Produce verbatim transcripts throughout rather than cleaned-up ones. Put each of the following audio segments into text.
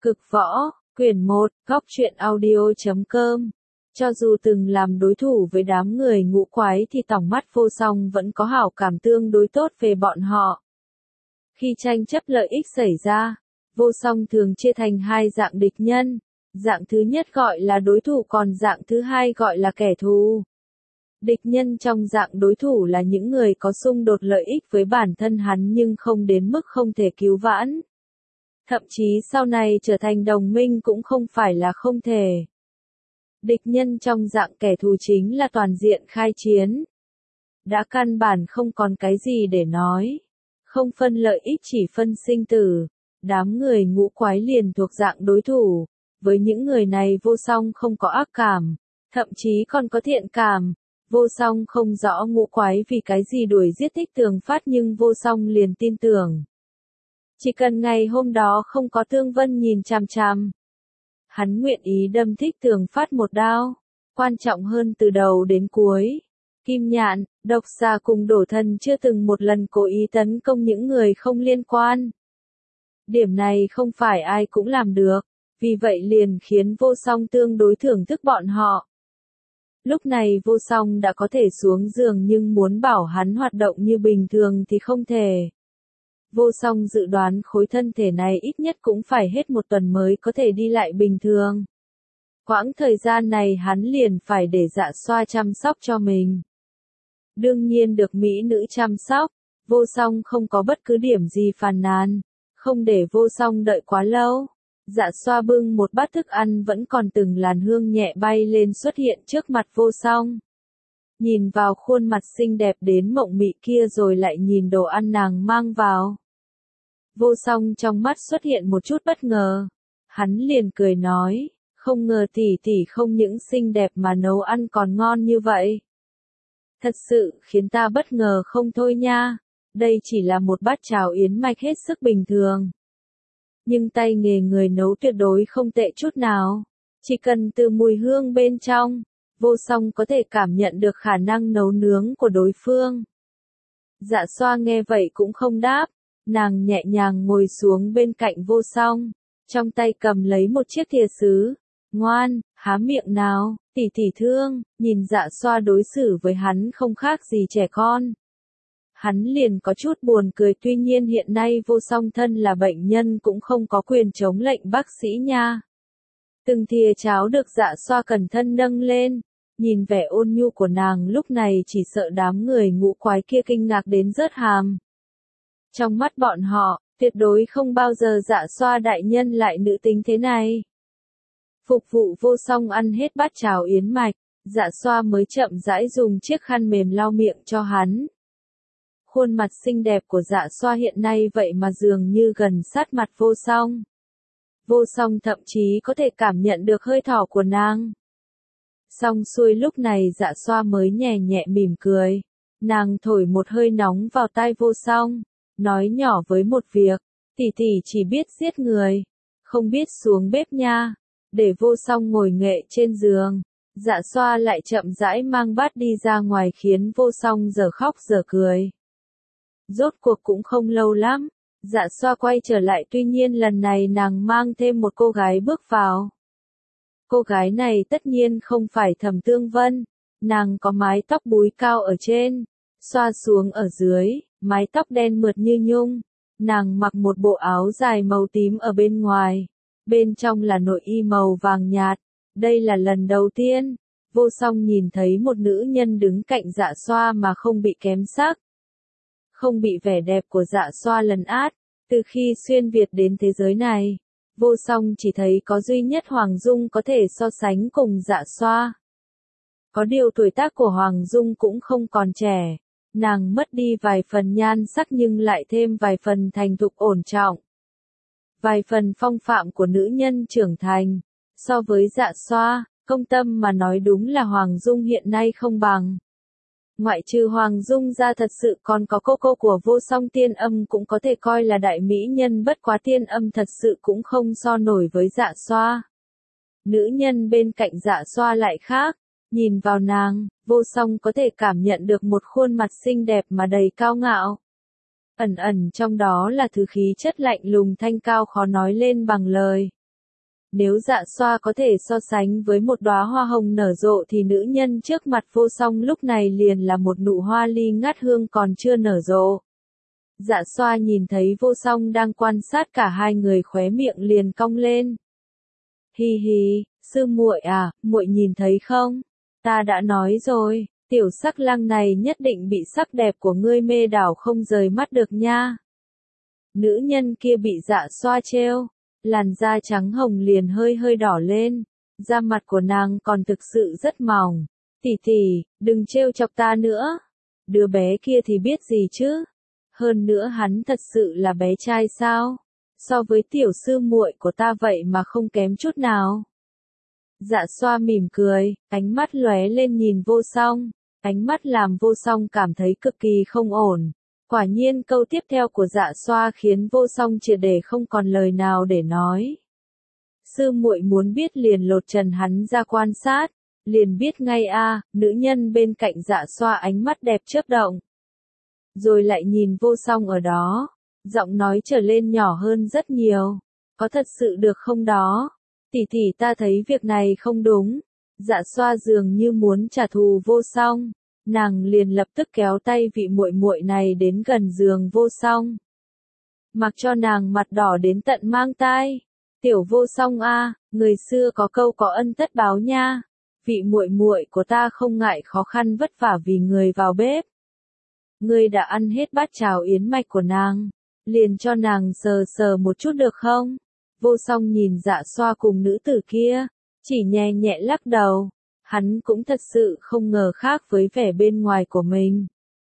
Cực võ, quyển một, góc truyện audio chấm com. Cho dù từng làm đối thủ với đám người ngũ quái thì tòng mắt Vô Song vẫn có hảo cảm tương đối tốt về bọn họ. Khi tranh chấp lợi ích xảy ra, Vô Song thường chia thành hai dạng địch nhân. Dạng thứ nhất gọi là đối thủ, còn dạng thứ hai gọi là kẻ thù. Địch nhân trong dạng đối thủ là những người có xung đột lợi ích với bản thân hắn nhưng không đến mức không thể cứu vãn. Thậm chí sau này trở thành đồng minh cũng không phải là không thể. Địch nhân trong dạng kẻ thù chính là toàn diện khai chiến. Đã căn bản không còn cái gì để nói. Không phân lợi ích chỉ phân sinh tử. Đám người ngũ quái liền thuộc dạng đối thủ. Với những người này Vô Song không có ác cảm, thậm chí còn có thiện cảm. Vô Song không rõ ngũ quái vì cái gì đuổi giết Thích Tường Phát nhưng Vô Song liền tin tưởng. Chỉ cần ngày hôm đó không có Thương Vân nhìn chằm chằm, hắn nguyện ý đâm Thích Tường Phát một đao. Quan trọng hơn từ đầu đến cuối, Kim Nhạn, Độc Xà cùng Đổ Thần chưa từng một lần cố ý tấn công những người không liên quan. Điểm này không phải ai cũng làm được, vì vậy liền khiến Vô Song tương đối thưởng thức bọn họ. Lúc này Vô Song đã có thể xuống giường nhưng muốn bảo hắn hoạt động như bình thường thì không thể. Vô Song dự đoán khối thân thể này ít nhất cũng phải hết một tuần mới có thể đi lại bình thường. Quãng thời gian này hắn liền phải để Dạ Xoa chăm sóc cho mình. Đương nhiên được mỹ nữ chăm sóc, Vô Song không có bất cứ điểm gì phàn nàn. Không để Vô Song đợi quá lâu, Dạ Xoa bưng một bát thức ăn vẫn còn từng làn hương nhẹ bay lên xuất hiện trước mặt Vô Song. Nhìn vào khuôn mặt xinh đẹp đến mộng mị kia rồi lại nhìn đồ ăn nàng mang vào. Vô Song trong mắt xuất hiện một chút bất ngờ. Hắn liền cười nói, không ngờ tỷ tỷ không những xinh đẹp mà nấu ăn còn ngon như vậy. Thật sự khiến ta bất ngờ không thôi nha. Đây chỉ là một bát cháo yến mạch hết sức bình thường. Nhưng tay nghề người nấu tuyệt đối không tệ chút nào. Chỉ cần từ mùi hương bên trong, Vô Song có thể cảm nhận được khả năng nấu nướng của đối phương. Dạ Xoa nghe vậy cũng không đáp. Nàng nhẹ nhàng ngồi xuống bên cạnh Vô Song, trong tay cầm lấy một chiếc thìa sứ. Ngoan, há miệng nào, tỷ tỷ thương. Nhìn Dạ Xoa đối xử với hắn không khác gì trẻ con. Hắn liền có chút buồn cười, tuy nhiên hiện nay Vô Song thân là bệnh nhân cũng không có quyền chống lệnh bác sĩ nha. Từng thìa cháo được Dạ Xoa cẩn thận nâng lên, nhìn vẻ ôn nhu của nàng lúc này chỉ sợ đám người ngũ quái kia kinh ngạc đến rớt hàm. Trong mắt bọn họ, tuyệt đối không bao giờ Dạ Xoa đại nhân lại nữ tính thế này. Phục vụ Vô Song ăn hết bát cháo yến mạch, Dạ Xoa mới chậm rãi dùng chiếc khăn mềm lau miệng cho hắn. Khuôn mặt xinh đẹp của Dạ Xoa hiện nay vậy mà dường như gần sát mặt Vô Song. Vô Song thậm chí có thể cảm nhận được hơi thở của nàng. Xong xuôi lúc này Dạ Xoa mới nhẹ nhẹ mỉm cười. Nàng thổi một hơi nóng vào tai Vô Song, nói nhỏ với một việc, tỷ tỷ chỉ biết giết người, không biết xuống bếp nha. Để Vô Song ngồi nghệ trên giường, Dạ Xoa lại chậm rãi mang bát đi ra ngoài khiến Vô Song giờ khóc giờ cười. Rốt cuộc cũng không lâu lắm, Dạ Xoa quay trở lại, tuy nhiên lần này nàng mang thêm một cô gái bước vào. Cô gái này tất nhiên không phải Thẩm Thương Vân, nàng có mái tóc búi cao ở trên, xoa xuống ở dưới, mái tóc đen mượt như nhung. Nàng mặc một bộ áo dài màu tím ở bên ngoài, bên trong là nội y màu vàng nhạt. Đây là lần đầu tiên Vô Song nhìn thấy một nữ nhân đứng cạnh Dạ Xoa mà không bị kém sắc. Không bị vẻ đẹp của Dạ Xoa lấn át. Từ khi xuyên Việt đến thế giới này, Vô Song chỉ thấy có duy nhất Hoàng Dung có thể so sánh cùng Dạ Xoa. Có điều tuổi tác của Hoàng Dung cũng không còn trẻ. Nàng mất đi vài phần nhan sắc nhưng lại thêm vài phần thành thục ổn trọng. Vài phần phong phạm của nữ nhân trưởng thành. So với Dạ Xoa, công tâm mà nói đúng là Hoàng Dung hiện nay không bằng. Ngoại trừ Hoàng Dung ra thật sự còn có cô cô của Vô Song Tiên Âm cũng có thể coi là đại mỹ nhân, bất quá Tiên Âm thật sự cũng không so nổi với Dạ Xoa. Nữ nhân bên cạnh Dạ Xoa lại khác, nhìn vào nàng, Vô Song có thể cảm nhận được một khuôn mặt xinh đẹp mà đầy cao ngạo. Ẩn ẩn trong đó là thứ khí chất lạnh lùng thanh cao khó nói lên bằng lời. Nếu Dạ Xoa có thể so sánh với một đóa hoa hồng nở rộ thì nữ nhân trước mặt Vô Song lúc này liền là một nụ hoa ly ngát hương còn chưa nở rộ. Dạ Xoa nhìn thấy Vô Song đang quan sát cả hai người khóe miệng liền cong lên. Hi hi, sư muội à, muội nhìn thấy không? Ta đã nói rồi, tiểu sắc lang này nhất định bị sắc đẹp của ngươi mê đảo không rời mắt được nha. Nữ nhân kia bị Dạ Xoa trêu, làn da trắng hồng liền hơi hơi đỏ lên, da mặt của nàng còn thực sự rất mỏng. Tỷ tỷ, đừng trêu chọc ta nữa. Đứa bé kia thì biết gì chứ? Hơn nữa hắn thật sự là bé trai sao? So với tiểu sư muội của ta vậy mà không kém chút nào. Dạ Xoa mỉm cười, ánh mắt lóe lên nhìn Vô Song, ánh mắt làm Vô Song cảm thấy cực kỳ không ổn. Quả nhiên câu tiếp theo của Dạ Xoa khiến Vô Song triệt để không còn lời nào để nói. Sư muội muốn biết liền lột trần hắn ra quan sát, liền biết ngay a. Nữ nhân bên cạnh Dạ Xoa ánh mắt đẹp chớp động. Rồi lại nhìn Vô Song ở đó, giọng nói trở lên nhỏ hơn rất nhiều. Có thật sự được không đó? Tỷ tỷ ta thấy việc này không đúng. Dạ Xoa dường như muốn trả thù Vô Song, nàng liền lập tức kéo tay vị muội muội này đến gần giường Vô Song, mặc cho nàng mặt đỏ đến tận mang tai. Tiểu Vô Song a, người xưa có câu có ân tất báo nha. Vị muội muội của ta không ngại khó khăn vất vả vì người vào bếp. Ngươi đã ăn hết bát cháo yến mạch của nàng, liền cho nàng sờ sờ một chút được không? Vô Song nhìn Dạ Xoa cùng nữ tử kia, chỉ nhẹ nhẹ lắc đầu. Hắn cũng thật sự không ngờ khác với vẻ bên ngoài của mình.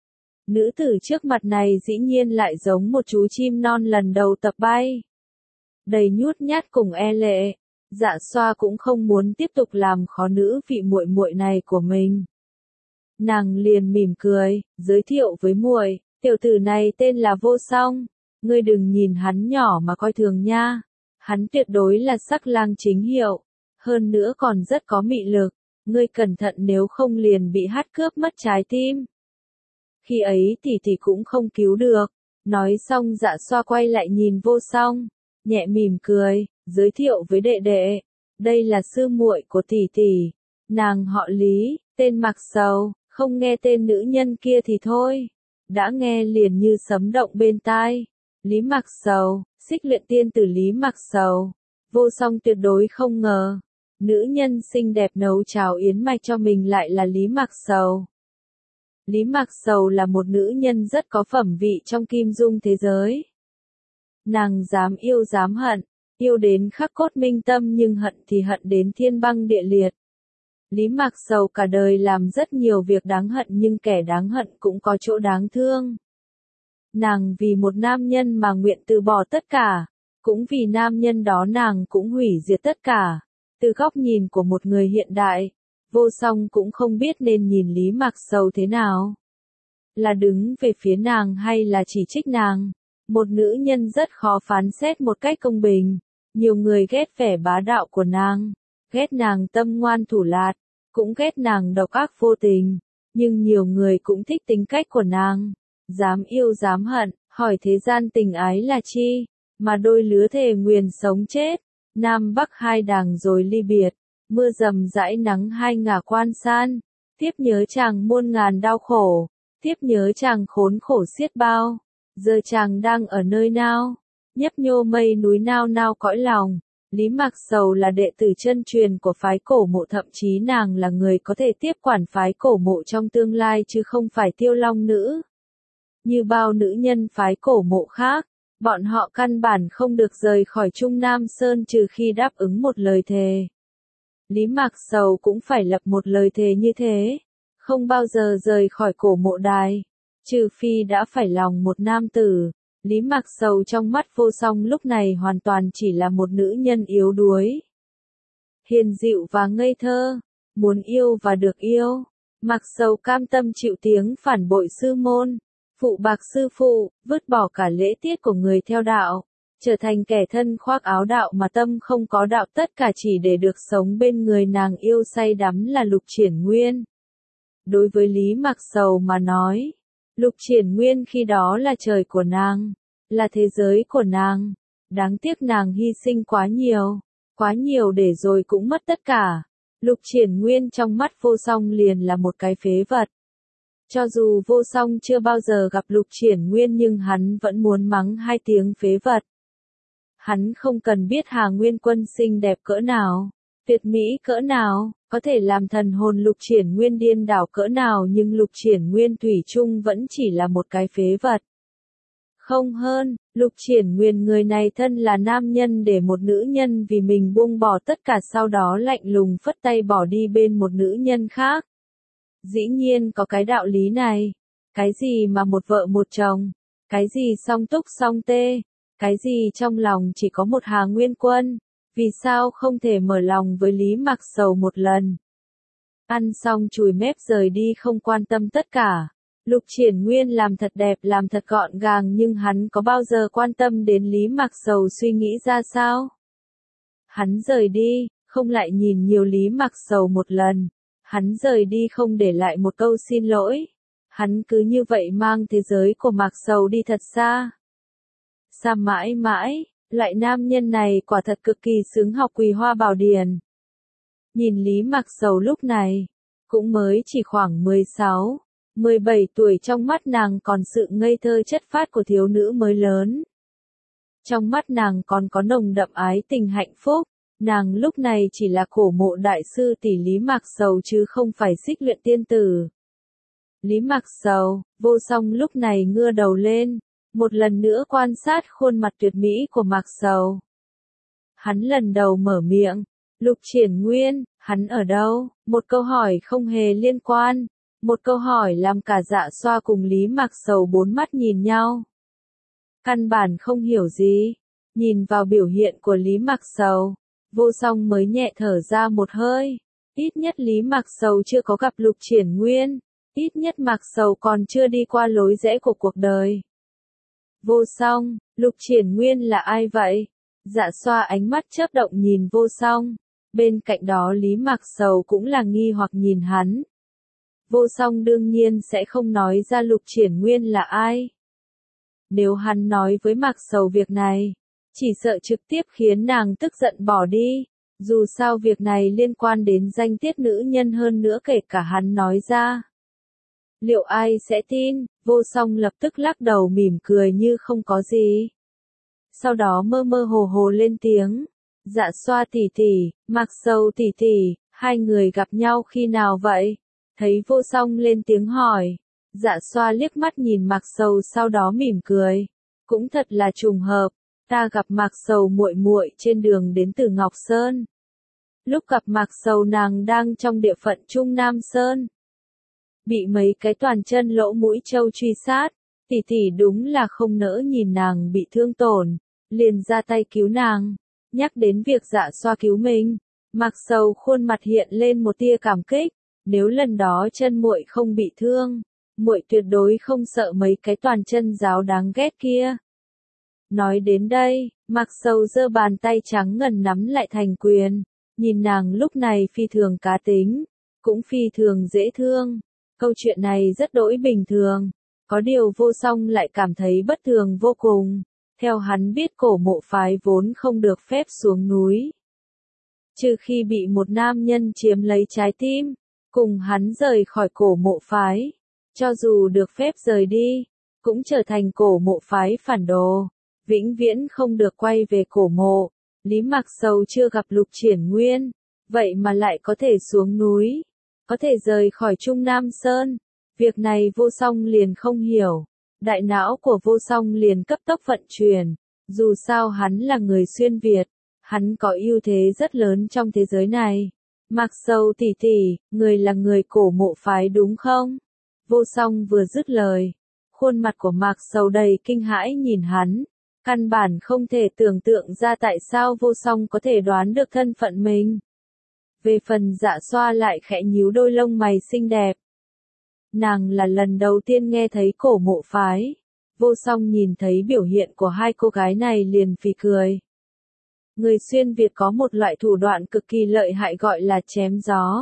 Nữ tử trước mặt này dĩ nhiên lại giống một chú chim non lần đầu tập bay. Đầy nhút nhát cùng e lệ, Dạ Xoa cũng không muốn tiếp tục làm khó nữ vị muội muội này của mình. Nàng liền mỉm cười, giới thiệu với muội, tiểu tử này tên là Vô Song, ngươi đừng nhìn hắn nhỏ mà coi thường nha. Hắn tuyệt đối là sắc lang chính hiệu, hơn nữa còn rất có mị lực, ngươi cẩn thận nếu không liền bị hắt cướp mất trái tim. Khi ấy tỷ tỷ cũng không cứu được. Nói xong Dạ Xoa quay lại nhìn Vô Song, nhẹ mỉm cười, giới thiệu với đệ đệ, đây là sư muội của tỷ tỷ, nàng họ Lý, tên Mặc Sầu. Không nghe tên nữ nhân kia thì thôi, đã nghe liền như sấm động bên tai. Lý Mặc Sầu, xích luyện tiên tử Lý Mặc Sầu. Vô Song tuyệt đối không ngờ, nữ nhân xinh đẹp nấu cháo yến mạch cho mình lại là Lý Mặc Sầu. Lý Mặc Sầu là một nữ nhân rất có phẩm vị trong kim dung thế giới. Nàng dám yêu dám hận, yêu đến khắc cốt minh tâm nhưng hận thì hận đến thiên băng địa liệt. Lý Mặc Sầu cả đời làm rất nhiều việc đáng hận nhưng kẻ đáng hận cũng có chỗ đáng thương. Nàng vì một nam nhân mà nguyện từ bỏ tất cả, cũng vì nam nhân đó nàng cũng hủy diệt tất cả. Từ góc nhìn của một người hiện đại, Vô Song cũng không biết nên nhìn Lý Mặc Sầu thế nào. Là đứng về phía nàng hay là chỉ trích nàng. Một nữ nhân rất khó phán xét một cách công bình. Nhiều người ghét vẻ bá đạo của nàng, ghét nàng tâm ngoan thủ lạt, cũng ghét nàng độc ác vô tình. Nhưng nhiều người cũng thích tính cách của nàng. Dám yêu dám hận, hỏi thế gian tình ái là chi, mà đôi lứa thề nguyền sống chết. Nam Bắc hai đàng rồi ly biệt, mưa rầm rãi nắng hai ngả quan san. Tiếp nhớ chàng muôn ngàn đau khổ, tiếp nhớ chàng khốn khổ xiết bao. Giờ chàng đang ở nơi nào? Nhấp nhô mây núi nao nao cõi lòng. Lý Mặc Sầu là đệ tử chân truyền của phái cổ mộ, thậm chí nàng là người có thể tiếp quản phái cổ mộ trong tương lai chứ không phải Tiêu Long nữ. Như bao nữ nhân phái cổ mộ khác, bọn họ căn bản không được rời khỏi Trung Nam Sơn trừ khi đáp ứng một lời thề. Lý Mặc Sầu cũng phải lập một lời thề như thế, không bao giờ rời khỏi cổ mộ đài, trừ phi đã phải lòng một nam tử. Lý Mặc Sầu trong mắt Vô Song lúc này hoàn toàn chỉ là một nữ nhân yếu đuối, hiền dịu và ngây thơ, muốn yêu và được yêu. Mặc Sầu cam tâm chịu tiếng phản bội sư môn, phụ bạc sư phụ, vứt bỏ cả lễ tiết của người theo đạo, trở thành kẻ thân khoác áo đạo mà tâm không có đạo, tất cả chỉ để được sống bên người nàng yêu say đắm là Lục Triển Nguyên. Đối với Lý Mặc Sầu mà nói, Lục Triển Nguyên khi đó là trời của nàng, là thế giới của nàng. Đáng tiếc nàng hy sinh quá nhiều, Quá nhiều để rồi cũng mất tất cả. Lục Triển Nguyên trong mắt Vô Song liền là một cái phế vật. Cho dù Vô Song chưa bao giờ gặp Lục Triển Nguyên nhưng hắn vẫn muốn mắng hai tiếng phế vật. Hắn không cần biết Hà Nguyên Quân xinh đẹp cỡ nào, tuyệt mỹ cỡ nào, có thể làm thần hồn Lục Triển Nguyên điên đảo cỡ nào nhưng Lục Triển Nguyên thủy chung vẫn chỉ là một cái phế vật. Không hơn, Lục Triển Nguyên người này thân là nam nhân để một nữ nhân vì mình buông bỏ tất cả sau đó lạnh lùng phất tay bỏ đi bên một nữ nhân khác. Dĩ nhiên có cái đạo lý này. Cái gì mà một vợ một chồng, cái gì song túc song tê, cái gì trong lòng chỉ có một Hà Nguyên Quân, vì sao không thể mở lòng với Lý Mạc Sầu một lần. Ăn xong chùi mép rời đi không quan tâm tất cả. Lục Triển Nguyên làm thật đẹp làm thật gọn gàng nhưng hắn có bao giờ quan tâm đến Lý Mạc Sầu suy nghĩ ra sao? Hắn rời đi, không lại nhìn nhiều Lý Mạc Sầu một lần. Hắn rời đi không để lại một câu xin lỗi. Hắn cứ như vậy mang thế giới của Mạc Sầu đi thật xa. Xa mãi mãi, loại nam nhân này quả thật cực kỳ xứng học Quỳ Hoa Bảo Điển. Nhìn Lý Mạc Sầu lúc này, cũng mới chỉ khoảng mười sáu, mười bảy tuổi, trong mắt nàng còn sự ngây thơ chất phát của thiếu nữ mới lớn. Trong mắt nàng còn có nồng đậm ái tình hạnh phúc. Nàng lúc này chỉ là cổ mộ đại sư tỷ Lý Mạc Sầu chứ không phải Xích Luyện tiên tử. Lý Mạc Sầu, Vô Song lúc này ngửa đầu lên, một lần nữa quan sát khuôn mặt tuyệt mỹ của Mạc Sầu. Hắn lần đầu mở miệng, Lục Triển Nguyên, hắn ở đâu? Một câu hỏi không hề liên quan, một câu hỏi làm cả Dạ Xoa cùng Lý Mạc Sầu bốn mắt nhìn nhau. Căn bản không hiểu gì, nhìn vào biểu hiện của Lý Mạc Sầu. Vô Song mới nhẹ thở ra một hơi. Ít nhất Lý Mạc Sầu chưa có gặp Lục Triển Nguyên. Ít nhất Mạc Sầu còn chưa đi qua lối rẽ của cuộc đời. Vô Song, Lục Triển Nguyên là ai vậy? Dạ Xoa ánh mắt chớp động nhìn Vô Song. Bên cạnh đó Lý Mạc Sầu cũng là nghi hoặc nhìn hắn. Vô Song đương nhiên sẽ không nói ra Lục Triển Nguyên là ai. Nếu hắn nói với Mạc Sầu việc này, chỉ sợ trực tiếp khiến nàng tức giận bỏ đi. Dù sao việc này liên quan đến danh tiết nữ nhân hơn nữa kể cả hắn nói ra. Liệu ai sẽ tin? Vô Song lập tức lắc đầu mỉm cười như không có gì. Sau đó mơ mơ hồ hồ lên tiếng. Dạ Xoa tỷ tỷ, Mạc Sầu tỷ tỷ, hai người gặp nhau khi nào vậy? Thấy Vô Song lên tiếng hỏi. Dạ Xoa liếc mắt nhìn Mạc Sầu sau đó mỉm cười. Cũng thật là trùng hợp. Ta gặp Mạc Sầu muội muội trên đường đến từ Ngọc Sơn. Lúc gặp Mạc Sầu nàng đang trong địa phận Trung Nam Sơn. Bị mấy cái toàn chân lỗ mũi trâu truy sát, tỷ tỷ đúng là không nỡ nhìn nàng bị thương tổn, liền ra tay cứu nàng. Nhắc đến việc Dạ Xoa cứu mình, Mạc Sầu khuôn mặt hiện lên một tia cảm kích, nếu lần đó chân muội không bị thương, muội tuyệt đối không sợ mấy cái toàn chân giáo đáng ghét kia. Nói đến đây, Mạc Sầu giơ bàn tay trắng ngần nắm lại thành quyền, nhìn nàng lúc này phi thường cá tính, cũng phi thường dễ thương. Câu chuyện này rất đỗi bình thường, có điều Vô Song lại cảm thấy bất thường vô cùng. Theo hắn biết cổ mộ phái vốn không được phép xuống núi. Trừ khi bị một nam nhân chiếm lấy trái tim, cùng hắn rời khỏi cổ mộ phái. Cho dù được phép rời đi, cũng trở thành cổ mộ phái phản đồ. Vĩnh viễn không được quay về cổ mộ. Lý Mạc Sầu chưa gặp Lục Triển Nguyên, vậy mà lại có thể xuống núi, có thể rời khỏi Trung Nam Sơn. Việc này Vô Song liền không hiểu. Đại não của Vô Song liền cấp tốc vận chuyển. Dù sao hắn là người xuyên Việt, hắn có ưu thế rất lớn trong thế giới này. Mạc Sầu tỷ tỷ, người là người cổ mộ phái đúng không? Vô Song vừa dứt lời, khuôn mặt của Mạc Sầu đầy kinh hãi nhìn hắn. Căn bản không thể tưởng tượng ra tại sao Vô Song có thể đoán được thân phận mình. Về phần Dạ Xoa lại khẽ nhíu đôi lông mày xinh đẹp. Nàng là lần đầu tiên nghe thấy cổ mộ phái. Vô Song nhìn thấy biểu hiện của hai cô gái này liền phì cười. Người xuyên Việt có một loại thủ đoạn cực kỳ lợi hại gọi là chém gió.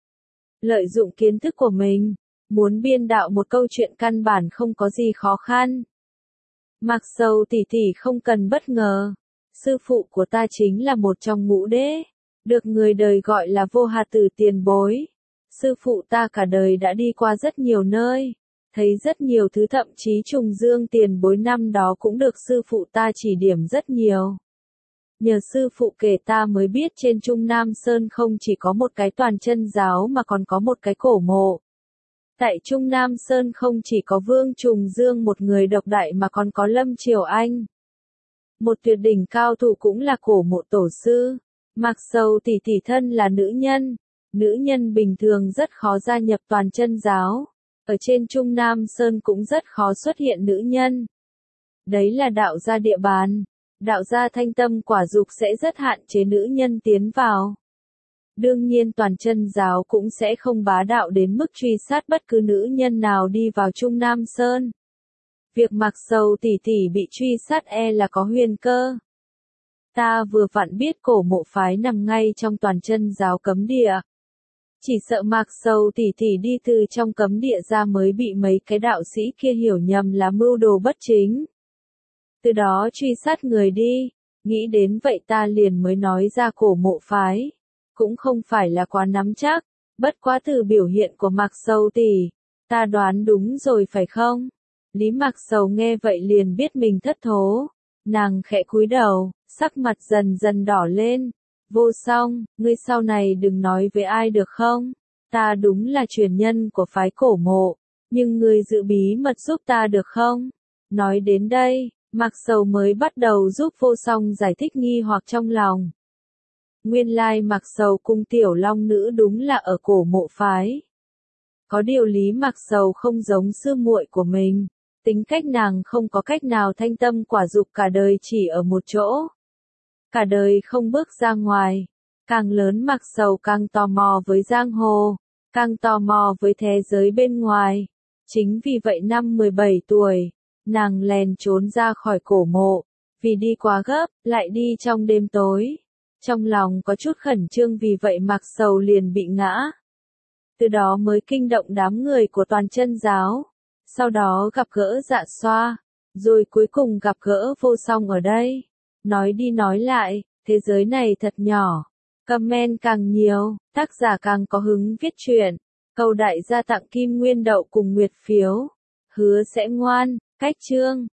Lợi dụng kiến thức của mình, muốn biên đạo một câu chuyện căn bản không có gì khó khăn. Mạc Sầu tỷ tỷ không cần bất ngờ. Sư phụ của ta chính là một trong ngũ đế, được người đời gọi là Vô Hà Tử tiền bối. Sư phụ ta cả đời đã đi qua rất nhiều nơi, thấy rất nhiều thứ, thậm chí Trùng Dương tiền bối năm đó cũng được sư phụ ta chỉ điểm rất nhiều. Nhờ sư phụ kể ta mới biết trên Trung Nam Sơn không chỉ có một cái Toàn Chân giáo mà còn có một cái cổ mộ. Tại Trung Nam Sơn không chỉ có Vương Trùng Dương một người độc đại mà còn có Lâm Triều Anh. Một tuyệt đỉnh cao thủ cũng là cổ mộ tổ sư. Mặc Sầu tỷ tỷ thân là nữ nhân, nữ nhân bình thường rất khó gia nhập Toàn Chân giáo. Ở trên Trung Nam Sơn cũng rất khó xuất hiện nữ nhân. Đấy là đạo gia địa bàn. Đạo gia thanh tâm quả dục sẽ rất hạn chế nữ nhân tiến vào. Đương nhiên Toàn Chân giáo cũng sẽ không bá đạo đến mức truy sát bất cứ nữ nhân nào đi vào Trung Nam Sơn. Việc Mặc Sầu tỷ tỷ bị truy sát e là có huyền cơ. Ta vừa vặn biết cổ mộ phái nằm ngay trong Toàn Chân giáo cấm địa. Chỉ sợ Mặc Sầu tỷ tỷ đi từ trong cấm địa ra mới bị mấy cái đạo sĩ kia hiểu nhầm là mưu đồ bất chính. Từ đó truy sát người đi, nghĩ đến vậy ta liền mới nói ra cổ mộ phái. Cũng không phải là quá nắm chắc, bất quá từ biểu hiện của Mặc Sầu tỷ, ta đoán đúng rồi phải không? Lý Mặc Sầu nghe vậy liền biết mình thất thố, nàng khẽ cúi đầu, sắc mặt dần dần đỏ lên. Vô Song, ngươi sau này đừng nói với ai được không? Ta đúng là truyền nhân của phái cổ mộ, nhưng ngươi giữ bí mật giúp ta được không? Nói đến đây, Mặc Sầu mới bắt đầu giúp Vô Song giải thích nghi hoặc trong lòng. Nguyên lai Mặc Sầu cung tiểu long nữ đúng là ở cổ mộ phái. Có điều Lý Mặc Sầu không giống sư muội của mình, tính cách nàng không có cách nào thanh tâm quả dục cả đời chỉ ở một chỗ. Cả đời không bước ra ngoài, càng lớn Mặc Sầu càng tò mò với giang hồ, càng tò mò với thế giới bên ngoài. Chính vì vậy năm mười bảy tuổi, nàng lèn trốn ra khỏi cổ mộ, vì đi quá gấp, lại đi trong đêm tối. Trong lòng có chút khẩn trương vì vậy Mặc Sầu liền bị ngã. Từ đó mới kinh động đám người của Toàn Chân giáo, sau đó gặp gỡ Dạ Xoa, rồi cuối cùng gặp gỡ Vô Song ở đây. Nói đi nói lại, thế giới này thật nhỏ, comment càng nhiều, tác giả càng có hứng viết truyện. Cầu đại gia tặng kim nguyên đậu cùng nguyệt phiếu, hứa sẽ ngoan, cách chương.